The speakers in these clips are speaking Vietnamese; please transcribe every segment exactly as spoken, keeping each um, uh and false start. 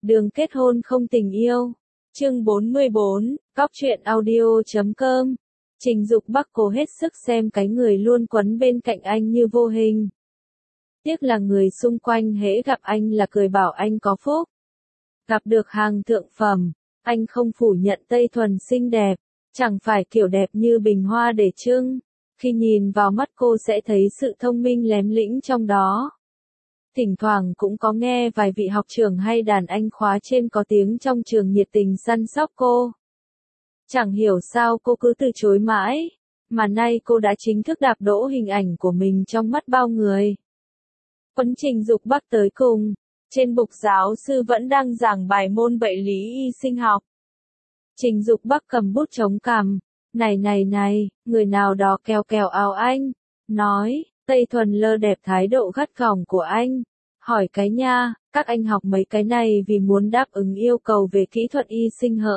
Đường kết hôn không tình yêu. Chương bốn mươi bốn, Cóc truyện audio chấm com. Trình Dục Bắc cố hết sức xem cái người luôn quấn bên cạnh anh như vô hình. Tiếc là người xung quanh hễ gặp anh là cười bảo anh có phúc. Gặp được hàng thượng phẩm, anh không phủ nhận Tây Thuần xinh đẹp, chẳng phải kiểu đẹp như bình hoa để trưng. Khi nhìn vào mắt cô sẽ thấy sự thông minh lém lĩnh trong đó. Thỉnh thoảng cũng có nghe vài vị học trưởng hay đàn anh khóa trên có tiếng trong trường nhiệt tình săn sóc cô. Chẳng hiểu sao cô cứ từ chối mãi, mà nay cô đã chính thức đạp đỗ hình ảnh của mình trong mắt bao người. Quấn Trình Dục Bắc tới cùng, trên bục giáo sư vẫn đang giảng bài môn bệnh lý y sinh học. Trình Dục Bắc cầm bút chống cằm, này này này, người nào đó kéo kéo áo anh, nói, Tây Thuần lơ đẹp thái độ gắt gỏng của anh, hỏi cái nha, các anh học mấy cái này vì muốn đáp ứng yêu cầu về kỹ thuật y sinh hỡ?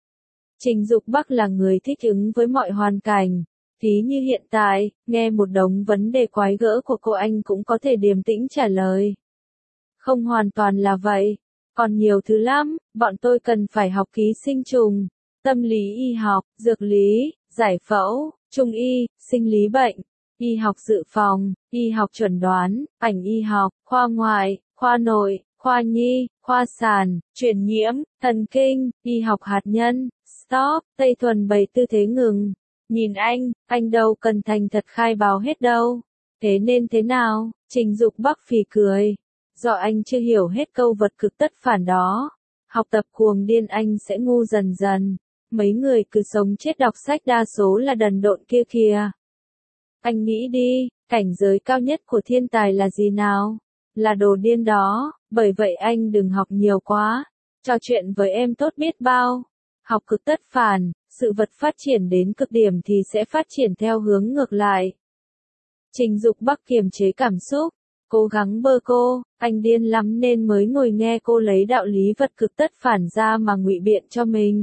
Trình Dục Bắc là người thích ứng với mọi hoàn cảnh, thí như hiện tại, nghe một đống vấn đề quái gỡ của cô anh cũng có thể điềm tĩnh trả lời. Không hoàn toàn là vậy, còn nhiều thứ lắm, bọn tôi cần phải học ký sinh trùng, tâm lý y học, dược lý, giải phẫu, trung y, sinh lý bệnh, y học dự phòng, y học chuẩn đoán, ảnh y học, khoa ngoại, khoa nội, khoa nhi, khoa sản, truyền nhiễm, thần kinh, y học hạt nhân. Stop, Tây Thuần bày tư thế ngừng. Nhìn anh, anh đâu cần thành thật khai báo hết đâu. Thế nên thế nào? Trình Dục Bắc phì cười. Do anh chưa hiểu hết câu vật cực tất phản đó. Học tập cuồng điên anh sẽ ngu dần dần. Mấy người cứ sống chết đọc sách đa số là đần độn kia kìa. Anh nghĩ đi, cảnh giới cao nhất của thiên tài là gì nào? Là đồ điên đó, bởi vậy anh đừng học nhiều quá. Trò chuyện với em tốt biết bao. Học cực tất phản, sự vật phát triển đến cực điểm thì sẽ phát triển theo hướng ngược lại. Trình Dục Bắc kiềm chế cảm xúc, cố gắng bơ cô, anh điên lắm nên mới ngồi nghe cô lấy đạo lý vật cực tất phản ra mà ngụy biện cho mình.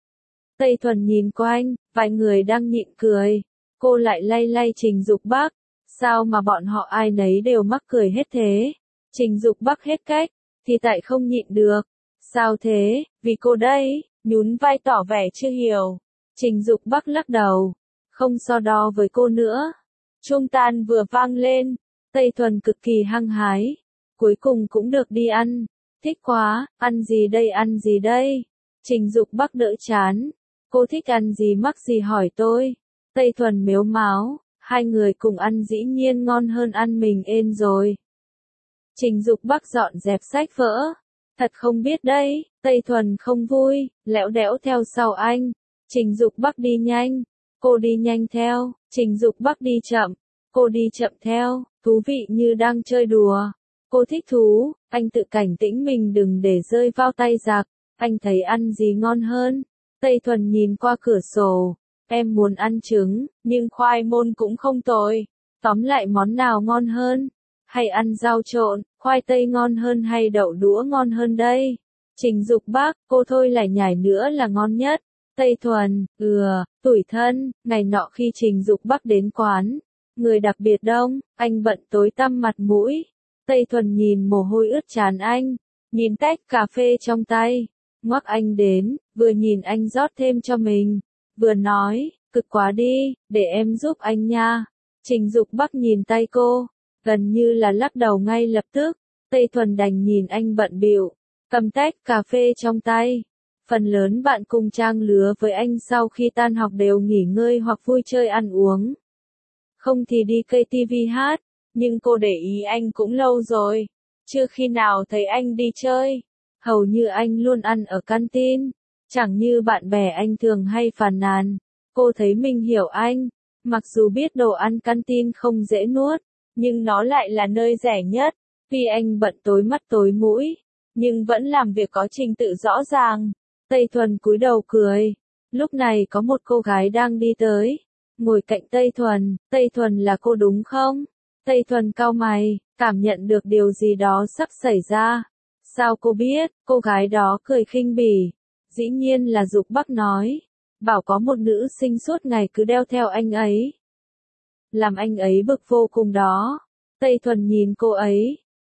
Tây Thuần nhìn quanh, vài người đang nhịn cười, cô lại lay lay Trình Dục Bắc, sao mà bọn họ ai nấy đều mắc cười hết thế? Trình Dục Bắc hết cách, thì tại không nhịn được. Sao thế? Vì cô đây. Nhún vai tỏ vẻ chưa hiểu. Trình Dục Bắc lắc đầu. Không so đo với cô nữa. Chuông tan vừa vang lên. Tây Thuần cực kỳ hăng hái. Cuối cùng cũng được đi ăn. Thích quá, ăn gì đây ăn gì đây? Trình Dục Bắc đỡ chán. Cô thích ăn gì mắc gì hỏi tôi. Tây Thuần mếu máo. Hai người cùng ăn dĩ nhiên ngon hơn ăn mình ên rồi. Trình Dục Bắc dọn dẹp sách vở. Thật không biết đấy, Tây Thuần không vui, lẽo đẽo theo sau anh. Trình Dục Bắc đi nhanh, cô đi nhanh theo, Trình Dục Bắc đi chậm, cô đi chậm theo, thú vị như đang chơi đùa. Cô thích thú, anh tự cảnh tĩnh mình đừng để rơi vào tay giặc, anh thấy ăn gì ngon hơn. Tây Thuần nhìn qua cửa sổ, em muốn ăn trứng, nhưng khoai môn cũng không tồi. Tóm lại món nào ngon hơn? Hay ăn rau trộn, khoai tây ngon hơn hay đậu đũa ngon hơn đây? Trình Dục Bắc, cô thôi lại nhảy nữa là ngon nhất. Tây Thuần, ừa, tủi thân, ngày nọ khi Trình Dục Bắc đến quán, người đặc biệt đông, anh bận tối tăm mặt mũi. Tây Thuần nhìn mồ hôi ướt trán anh, nhìn tách cà phê trong tay, ngoắc anh đến, vừa nhìn anh rót thêm cho mình, vừa nói, cực quá đi, để em giúp anh nha. Trình Dục Bắc nhìn tay cô, gần như là lắc đầu ngay lập tức. Tây Thuần đành nhìn anh bận bịu, cầm tách cà phê trong tay. Phần lớn bạn cùng trang lứa với anh sau khi tan học đều nghỉ ngơi hoặc vui chơi ăn uống. Không thì đi cây ti vi hát, nhưng cô để ý anh cũng lâu rồi. Chưa khi nào thấy anh đi chơi. Hầu như anh luôn ăn ở canteen. Chẳng như bạn bè anh thường hay phàn nàn. Cô thấy mình hiểu anh. Mặc dù biết đồ ăn canteen không dễ nuốt, nhưng nó lại là nơi rẻ nhất. Tuy anh bận tối mắt tối mũi, nhưng vẫn làm việc có trình tự rõ ràng. Tây Thuần cúi đầu cười. Lúc này có một cô gái đang đi tới, ngồi cạnh Tây Thuần. Tây Thuần là cô đúng không? Tây Thuần cau mày, cảm nhận được điều gì đó sắp xảy ra. Sao cô biết? Cô gái đó cười khinh bỉ. Dĩ nhiên là Dục Bắc nói. Bảo có một nữ sinh suốt ngày cứ đeo theo anh ấy. Làm anh ấy bực vô cùng đó. Tây Thuần nhìn cô ấy.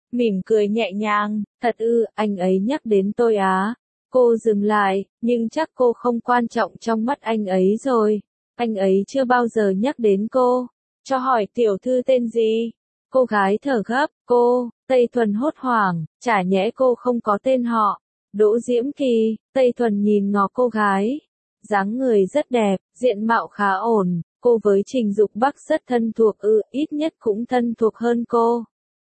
mỉm cười nhẹ nhàng, thật ư, anh ấy nhắc đến tôi á. Cô dừng lại, nhưng chắc cô không quan trọng trong mắt anh ấy rồi. Anh ấy chưa bao giờ nhắc đến cô. Cho hỏi tiểu thư tên gì? Cô gái thở gấp, cô, Tây Thuần hốt hoảng, chả nhẽ cô không có tên họ. Đỗ Diễm Kỳ, Tây Thuần nhìn ngó cô gái. Dáng người rất đẹp, diện mạo khá ổn, cô với Trình Dục Bắc rất thân thuộc ư, ít nhất cũng thân thuộc hơn cô.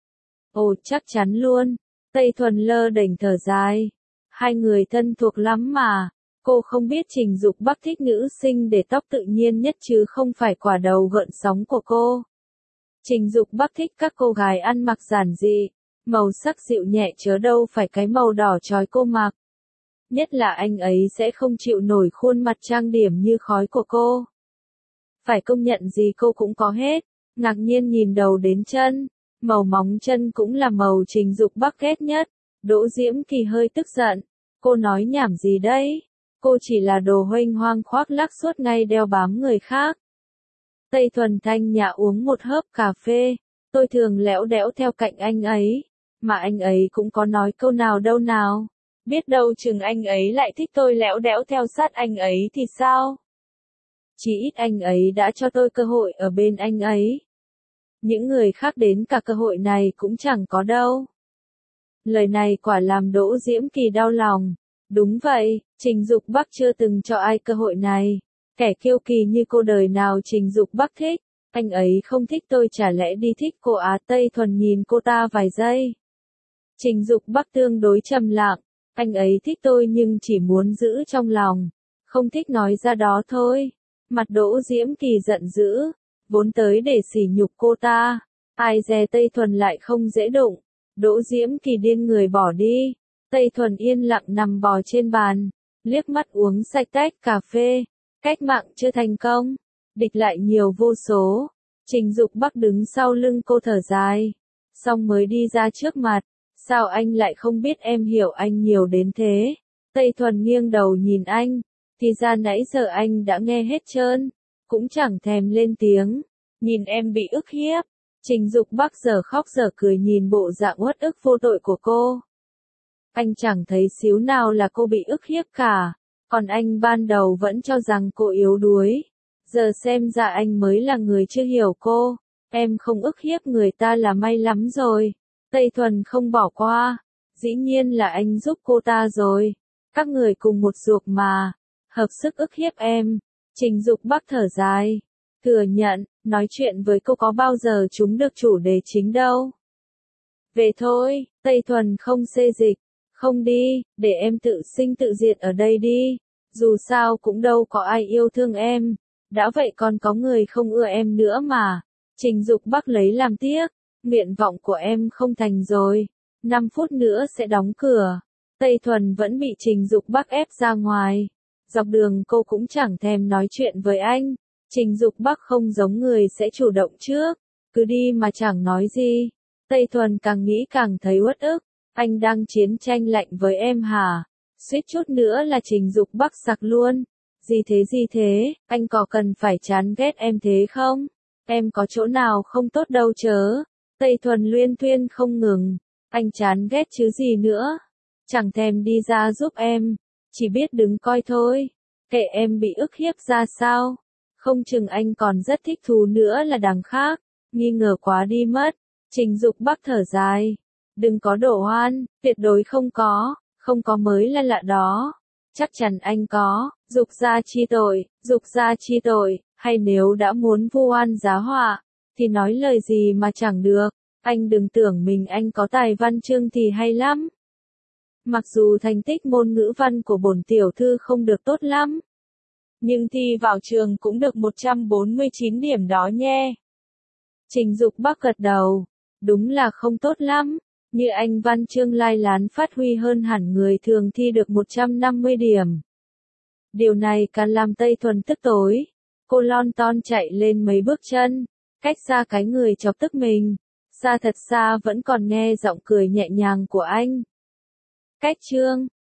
Ồ, chắc chắn luôn. Tây Thuần lơ đễnh thở dài. Hai người thân thuộc lắm mà. Cô không biết Trình Dục Bắc thích nữ sinh để tóc tự nhiên nhất chứ không phải quả đầu gợn sóng của cô. Trình Dục Bắc thích các cô gái ăn mặc giản dị, màu sắc dịu nhẹ chớ đâu phải cái màu đỏ chói cô mặc. Nhất là anh ấy sẽ không chịu nổi khuôn mặt trang điểm như khói của cô. Phải công nhận gì cô cũng có hết, ngạc nhiên nhìn đầu đến chân, màu móng chân cũng là màu Trình Dục Bắc ghét nhất. Đỗ Diễm Kỳ hơi tức giận, cô nói nhảm gì đấy, cô chỉ là đồ huênh hoang khoác lác suốt ngày đeo bám người khác. Tây Thuần thanh nhã uống một hớp cà phê, tôi thường lẽo đẽo theo cạnh anh ấy, mà anh ấy cũng có nói câu nào đâu nào, biết đâu chừng anh ấy lại thích tôi lẽo đẽo theo sát anh ấy thì sao? Chỉ ít anh ấy đã cho tôi cơ hội ở bên anh ấy. Những người khác đến cả cơ hội này cũng chẳng có đâu. Lời này quả làm Đỗ Diễm Kỳ đau lòng. Đúng vậy, Trình Dục Bắc chưa từng cho ai cơ hội này. Kẻ kiêu kỳ như cô đời nào Trình Dục Bắc thích. Anh ấy không thích tôi chả lẽ đi thích cô á? Tây Thuần nhìn cô ta vài giây. Trình Dục Bắc tương đối trầm lặng. Anh ấy thích tôi nhưng chỉ muốn giữ trong lòng. Không thích nói ra đó thôi. Mặt Đỗ Diễm Kỳ giận dữ. Vốn tới để sỉ nhục cô ta. Ai dè Tây Thuần lại không dễ đụng. Đỗ Diễm Kỳ điên người bỏ đi. Tây Thuần yên lặng nằm bò trên bàn, liếc mắt uống sạch tách cà phê. Cách mạng chưa thành công, địch lại nhiều vô số. Trình Dục Bắc đứng sau lưng cô thở dài, xong mới đi ra trước mặt. Sao anh lại không biết em hiểu anh nhiều đến thế? Tây Thuần nghiêng đầu nhìn anh, thì ra nãy giờ anh đã nghe hết trơn, cũng chẳng thèm lên tiếng. Nhìn em bị ức hiếp. Trình Dục Bắc giờ khóc giờ cười nhìn bộ dạng uất ức vô tội của cô. Anh chẳng thấy xíu nào là cô bị ức hiếp cả, còn anh ban đầu vẫn cho rằng cô yếu đuối. Giờ xem ra anh mới là người chưa hiểu cô. Em không ức hiếp người ta là may lắm rồi. Tây Thuần không bỏ qua. Dĩ nhiên là anh giúp cô ta rồi. Các người cùng một ruột mà. Hợp sức ức hiếp em. Trình Dục Bắc thở dài. Thừa nhận, nói chuyện với cô có bao giờ chúng được chủ đề chính đâu. Về thôi, Tây Thuần không xê dịch. Không đi, để em tự sinh tự diệt ở đây đi. Dù sao cũng đâu có ai yêu thương em. Đã vậy còn có người không ưa em nữa mà. Trình Dục Bắc lấy làm tiếc. Nguyện vọng của em không thành rồi. năm phút nữa sẽ đóng cửa. Tây Thuần vẫn bị Trình Dục Bắc ép ra ngoài. Dọc đường cô cũng chẳng thèm nói chuyện với anh. Trình Dục Bắc không giống người sẽ chủ động trước. Cứ đi mà chẳng nói gì. Tây Thuần càng nghĩ càng thấy uất ức. Anh đang chiến tranh lạnh với em hả? Suýt chút nữa là Trình Dục Bắc sặc luôn. Gì thế gì thế, anh có cần phải chán ghét em thế không? Em có chỗ nào không tốt đâu chớ. Tây Thuần luyên thuyên không ngừng. Anh chán ghét chứ gì nữa. Chẳng thèm đi ra giúp em. Chỉ biết đứng coi thôi. Kệ em bị ức hiếp ra sao. Không chừng anh còn rất thích thú nữa là đằng khác. Nghi ngờ quá đi mất. Trình Dục Bắc thở dài. Đừng có đổ oan, tuyệt đối không có, không có mới là lạ đó. Chắc chắn anh có, dục gia chi tội, dục gia chi tội, hay nếu đã muốn vu oan giá họa, thì nói lời gì mà chẳng được. Anh đừng tưởng mình anh có tài văn chương thì hay lắm. Mặc dù thành tích môn ngữ văn của bổn tiểu thư không được tốt lắm, nhưng thi vào trường cũng được một trăm bốn mươi chín điểm đó nhé. Trình Dục Bắc gật đầu, đúng là không tốt lắm. Như anh văn chương lai lán phát huy hơn hẳn người thường thi được một trăm năm mươi điểm. Điều này càng làm Tây Thuần tức tối. Cô lon ton chạy lên mấy bước chân, cách xa cái người chọc tức mình. Xa thật xa vẫn còn nghe giọng cười nhẹ nhàng của anh. Cách chương